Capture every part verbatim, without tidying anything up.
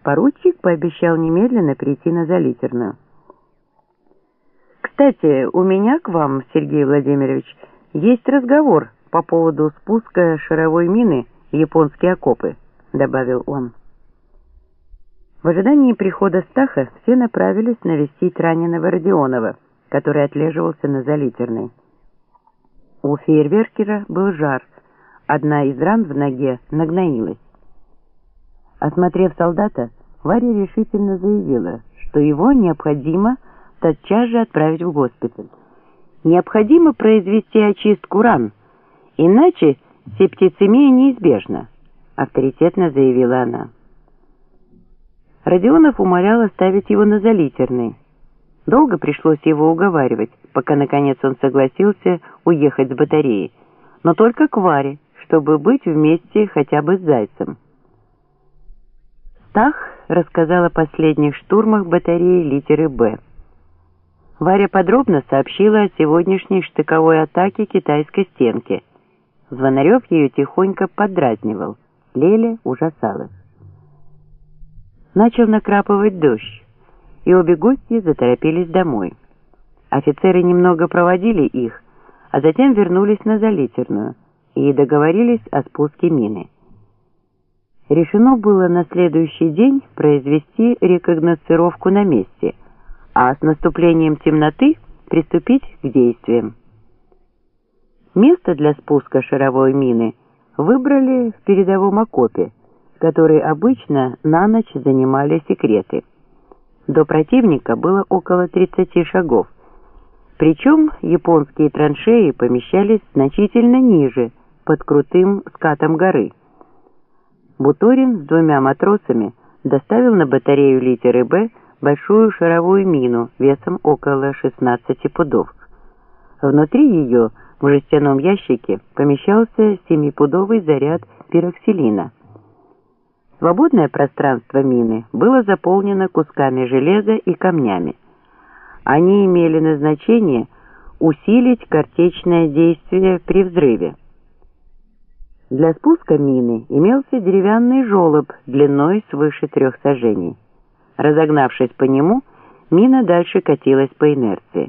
Поручик пообещал немедленно прийти на Залитерную. «Кстати, у меня к вам, Сергей Владимирович, есть разговор по поводу спуска шаровой мины в японские окопы», — добавил он. В ожидании прихода Стаха все направились навестить раненого Родионова, который отлеживался на Залитерной. У фейерверкера был жар, одна из ран в ноге нагноилась. Осмотрев солдата, Варя решительно заявила, что его необходимо тотчас же отправить в госпиталь. Необходимо произвести очистку ран, иначе септицемия неизбежна, авторитетно заявила она. Родионов умолял оставить его на Залитерной. Долго пришлось его уговаривать, пока наконец он согласился уехать с батареи, но только к Варе, чтобы быть вместе хотя бы с Зайцем. Стах рассказал о последних штурмах батареи литеры «Б». Варя подробно сообщила о сегодняшней штыковой атаке китайской стенки. Звонарев ее тихонько подразнивал, Леля ужасалась. Начал накрапывать дождь, и обе гости заторопились домой. Офицеры немного проводили их, а затем вернулись на Залитерную и договорились о спуске мины. Решено было на следующий день произвести рекогносцировку на месте, а с наступлением темноты приступить к действиям. Место для спуска шаровой мины выбрали в передовом окопе, который обычно на ночь занимали секреты. До противника было около тридцати шагов, причем японские траншеи помещались значительно ниже, под крутым скатом горы. Буторин с двумя матросами доставил на батарею литеры «Б» большую шаровую мину весом около шестнадцати пудов. Внутри ее в жестяном ящике помещался семипудовый заряд пироксилина. Свободное пространство мины было заполнено кусками железа и камнями. Они имели назначение усилить картечное действие при взрыве. Для спуска мины имелся деревянный желоб длиной свыше трех саженей. Разогнавшись по нему, мина дальше катилась по инерции.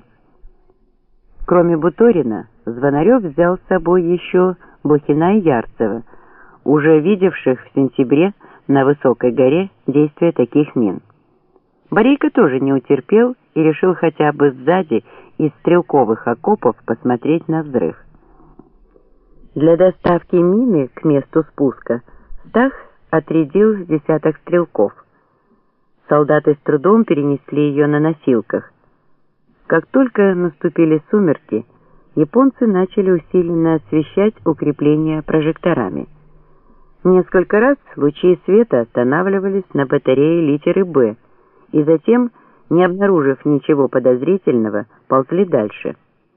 Кроме Буторина, Звонарев взял с собой еще Блохина и Ярцева, уже видевших в сентябре на высокой горе действия таких мин. Борейко тоже не утерпел и решил хотя бы сзади из стрелковых окопов посмотреть на взрыв. Для доставки мины к месту спуска Стах отрядил десяток стрелков. Солдаты с трудом перенесли ее на носилках. Как только наступили сумерки, японцы начали усиленно освещать укрепления прожекторами. Несколько раз лучи света останавливались на батарее литеры «Б», и затем, не обнаружив ничего подозрительного, ползли дальше.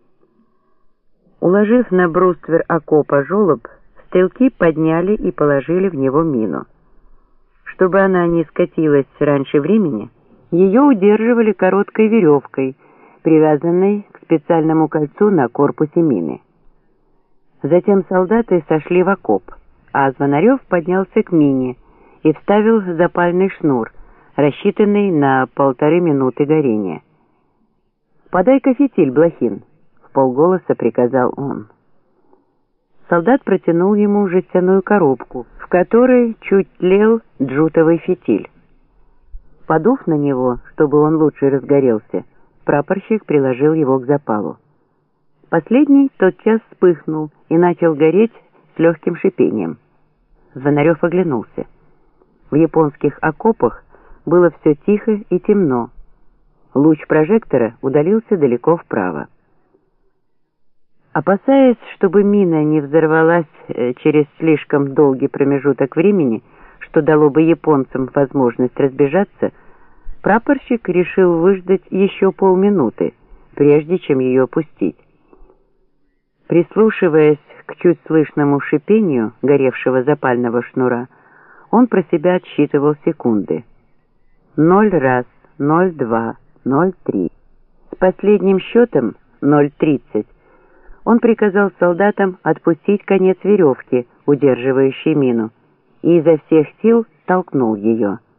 Уложив на бруствер окопа желоб, стрелки подняли и положили в него мину. Чтобы она не скатилась раньше времени, ее удерживали короткой веревкой, привязанной к специальному кольцу на корпусе мины. Затем солдаты сошли в окоп, а Звонарев поднялся к мине и вставил запальный шнур, рассчитанный на полторы минуты горения. «Подай-ка фитиль, Блохин», — вполголоса приказал он. Солдат протянул ему жестяную коробку, в которой чуть тлел джутовый фитиль. Подув на него, чтобы он лучше разгорелся, прапорщик приложил его к запалу. Последний тотчас вспыхнул и начал гореть с легким шипением. Звонарев оглянулся. В японских окопах было все тихо и темно. Луч прожектора удалился далеко вправо. Опасаясь, чтобы мина не взорвалась через слишком долгий промежуток времени, что дало бы японцам возможность разбежаться, прапорщик решил выждать еще полминуты, прежде чем ее пустить. Прислушиваясь к чуть слышному шипению горевшего запального шнура, он про себя отсчитывал секунды. Ноль раз, ноль два, ноль три. С последним счетом ноль тридцать он приказал солдатам отпустить конец веревки, удерживающей мину, и изо всех сил толкнул ее.